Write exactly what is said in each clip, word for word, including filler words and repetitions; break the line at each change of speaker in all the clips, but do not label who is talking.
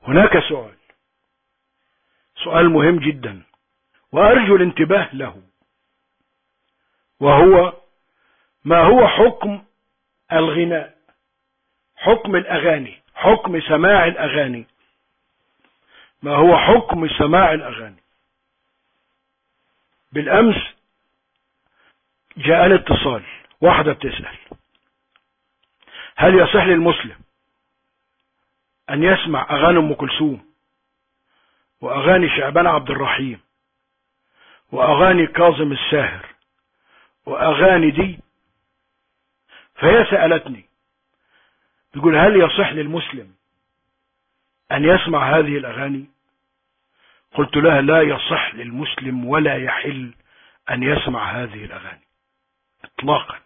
هناك سؤال سؤال مهم جدا وأرجو الانتباه له، وهو ما هو حكم الغناء، حكم الأغاني، حكم سماع الأغاني، ما هو حكم سماع الأغاني؟ بالأمس جاءني اتصال، واحدة بتسأل هل يصح للمسلم أن يسمع أغاني أم كلثوم وأغاني شعبان عبد الرحيم وأغاني كاظم الساهر وأغاني دي؟ فهي سألتني تقول هل يصح للمسلم أن يسمع هذه الأغاني؟ قلت لها لا يصح للمسلم ولا يحل أن يسمع هذه الأغاني إطلاقا،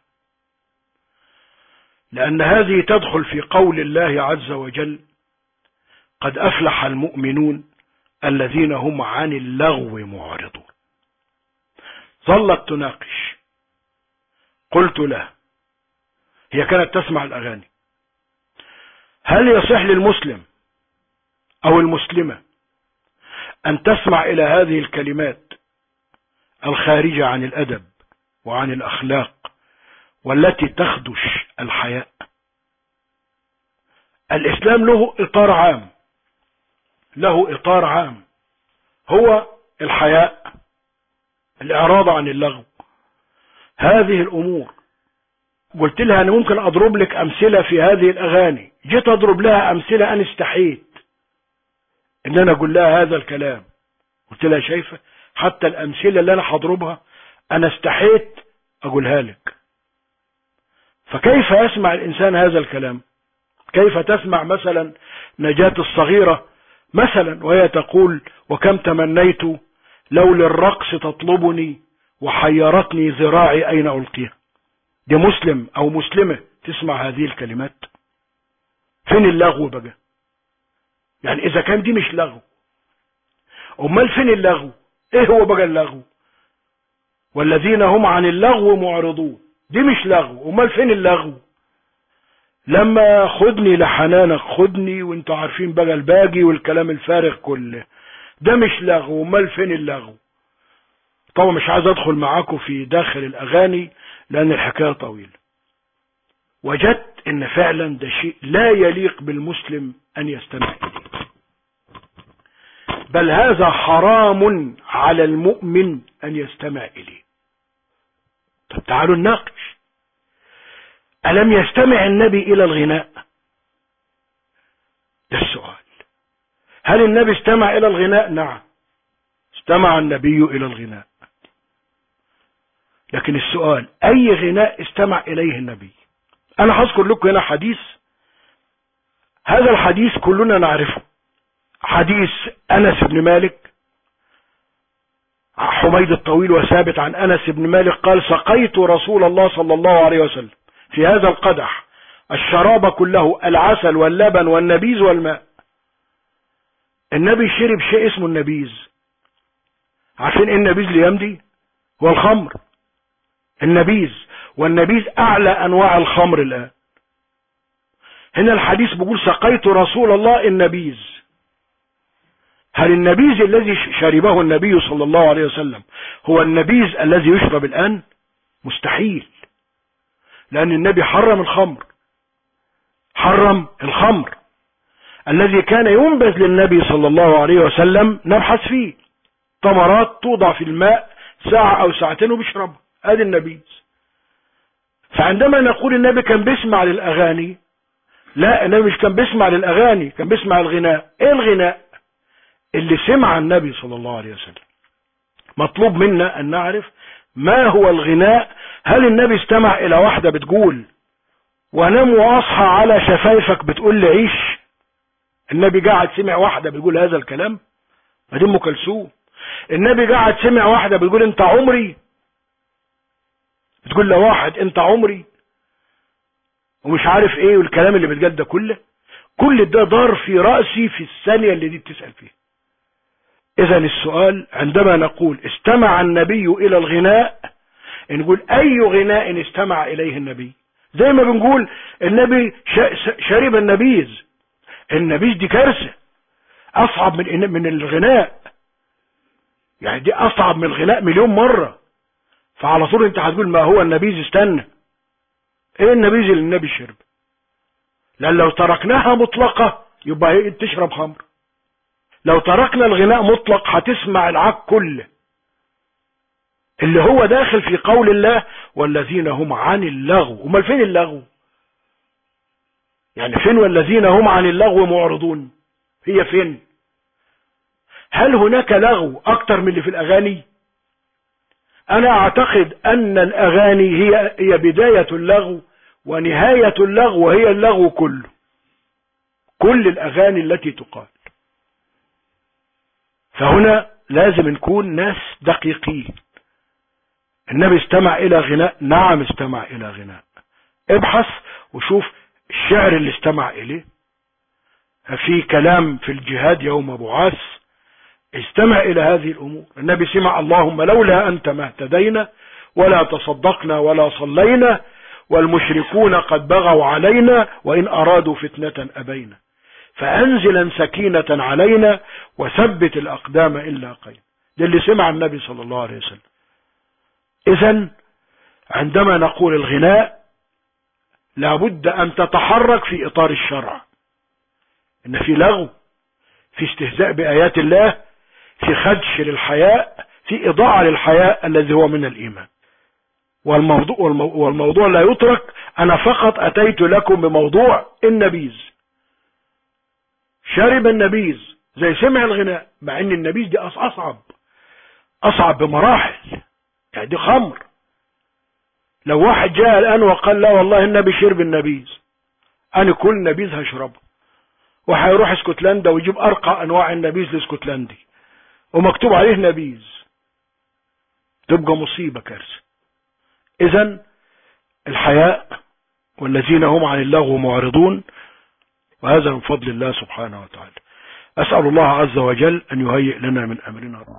لأن هذه تدخل في قول الله عز وجل قد أفلح المؤمنون الذين هم عن اللغو معرضون. ظلت تناقش، قلت لها هي كانت تسمع الأغاني، هل يصح للمسلم أو المسلمة أن تسمع إلى هذه الكلمات الخارجة عن الأدب وعن الأخلاق والتي تخدش الحياء؟ الإسلام له إطار عام، له إطار عام هو الحياء، الإعراض عن اللغو، هذه الأمور. قلت لها أنا ممكن أضرب لك أمثلة في هذه الأغاني، جيت أضرب لها أمثلة أنا استحيت إن أنا أقول لها هذا الكلام. قلت لها شايفة حتى الأمثلة اللي أنا هضربها أنا استحيت أقولها لك. فكيف يسمع الإنسان هذا الكلام؟ كيف تسمع مثلا نجاة الصغيرة مثلا وهي تقول وكم تمنيت لو للرقص تطلبني وحيرتني ذراعي أين ألقيها؟ دي مسلم أو مسلمة تسمع هذه الكلمات؟ فين اللغو بقى؟ يعني إذا كان دي مش لغو أمال فين اللغو؟ إيه هو بقى اللغو؟ والذين هم عن اللغو معرضون، دي مش لغو أمال فين اللغو؟ لما خدني لحنانك خدني وانتوا عارفين بقى الباقي والكلام الفارغ كله، ده مش لغو أمال فين اللغو؟ طبعا مش عايز أدخل معاكم في داخل الأغاني لأن الحكاية طويلة. وجدت إن فعلا ده شيء لا يليق بالمسلم أن يستمع إليه، بل هذا حرام على المؤمن أن يستمع إليه. طب تعالوا نناقش، ألم يستمع النبي إلى الغناء؟ ده السؤال. هل النبي استمع إلى الغناء؟ نعم، استمع النبي إلى الغناء. لكن السؤال أي غناء استمع إليه النبي؟ أنا هذكر لكم هنا حديث، هذا الحديث كلنا نعرفه، حديث أنس بن مالك، حميد الطويل وثابت عن أنس بن مالك قال سقيت رسول الله صلى الله عليه وسلم في هذا القدح الشراب كله، العسل واللبن والنبيذ والماء. النبي شرب شيء اسمه النبيذ. عارفين ايه النبيذ ليمدي؟ هو الخمر، النبيذ، والنبيذ أعلى أنواع الخمر الآن. هنا الحديث بيقول سقيت رسول الله النبيذ. هل النبيذ الذي شربه النبي صلى الله عليه وسلم هو النبيذ الذي يشرب الآن؟ مستحيل، لأن النبي حرم الخمر، حرم الخمر الذي كان ينبذ للنبي صلى الله عليه وسلم نبحث فيه، تمرات توضع في الماء ساعة أو ساعتين وبيشربها، هذا النبيذ. فعندما نقول النبي كان بيسمع للأغاني، لا، النبي مش كان بيسمع للأغاني، كان بيسمع الغناء. ايه الغناء اللي سمع النبي صلى الله عليه وسلم؟ مطلوب منا أن نعرف ما هو الغناء. هل النبي استمع إلى واحدة بتقول وانام واصحى على شفايفك بتقول لي عيش؟ النبي قاعد سمع واحدة بتقول هذا الكلام؟ ما دي ام كلثوم. النبي قاعد سمع واحدة بتقول انت عمري، بتقول لواحد انت عمري ومش عارف ايه والكلام اللي بتقال ده كله؟ كل ده دار في رأسي في الثانية اللي دي بتسأل فيها. اذا السؤال عندما نقول استمع النبي الى الغناء، نقول اي غناء استمع اليه النبي؟ زي ما بنقول النبي شرب النبيذ، النبيذ دي كارثة، اصعب من من الغناء، يعني دي اصعب من الغناء مليون مرة. فعلى طول انت هتقول ما هو النبيذ، استنى، ايه النبيذ اللي النبي شرب؟ لان لو تركناها مطلقة يبقى هي تشرب خمر. لو تركنا الغناء مطلق هتسمع العك كله اللي هو داخل في قول الله والذين هم عن اللغو. امال فين اللغو؟ يعني فين والذين هم عن اللغو معرضون؟ هي فين؟ هل هناك لغو اكتر من اللي في الاغاني؟ انا اعتقد ان الاغاني هي هي بداية اللغو ونهاية اللغو، وهي اللغو كله، كل الاغاني التي تقال. فهنا لازم نكون ناس دقيقين. النبي استمع الى غناء؟ نعم استمع الى غناء. ابحث وشوف الشعر اللي استمع اليه. في كلام في الجهاد يوم بعاث استمع الى هذه الامور. النبي سمع اللهم لولا انت ما اهتدينا ولا تصدقنا ولا صلينا والمشركون قد بغوا علينا وان ارادوا فتنة ابينا فانزلا سكينة علينا وثبت الاقدام الا قيم. ده اللي سمع النبي صلى الله عليه وسلم. اذن عندما نقول الغناء لابد ان تتحرك في اطار الشرع، ان في لغو، في استهزاء بايات الله، في خدش للحياء، في اضاعة للحياء الذي هو من الايمان. والموضوع, والموضوع لا يترك. انا فقط اتيت لكم بموضوع النبيذ. شرب النبيذ زي سمع الغناء، مع ان النبيذ دي اصعب اصعب بمراحل، يعني دي خمر. لو واحد جاء الان وقال لا والله النبي شرب النبيذ، انا كل نبيذ هشربه، وهيروح اسكتلندا ويجيب ارقى انواع النبيذ الاسكتلندي ومكتوب عليه نبيذ، تبقى مصيبة كارثة. اذن الحياء والذين هم عن اللغو معرضون، وهذا من فضل الله سبحانه وتعالى. اسأل الله عز وجل ان يهيئ لنا من امرنا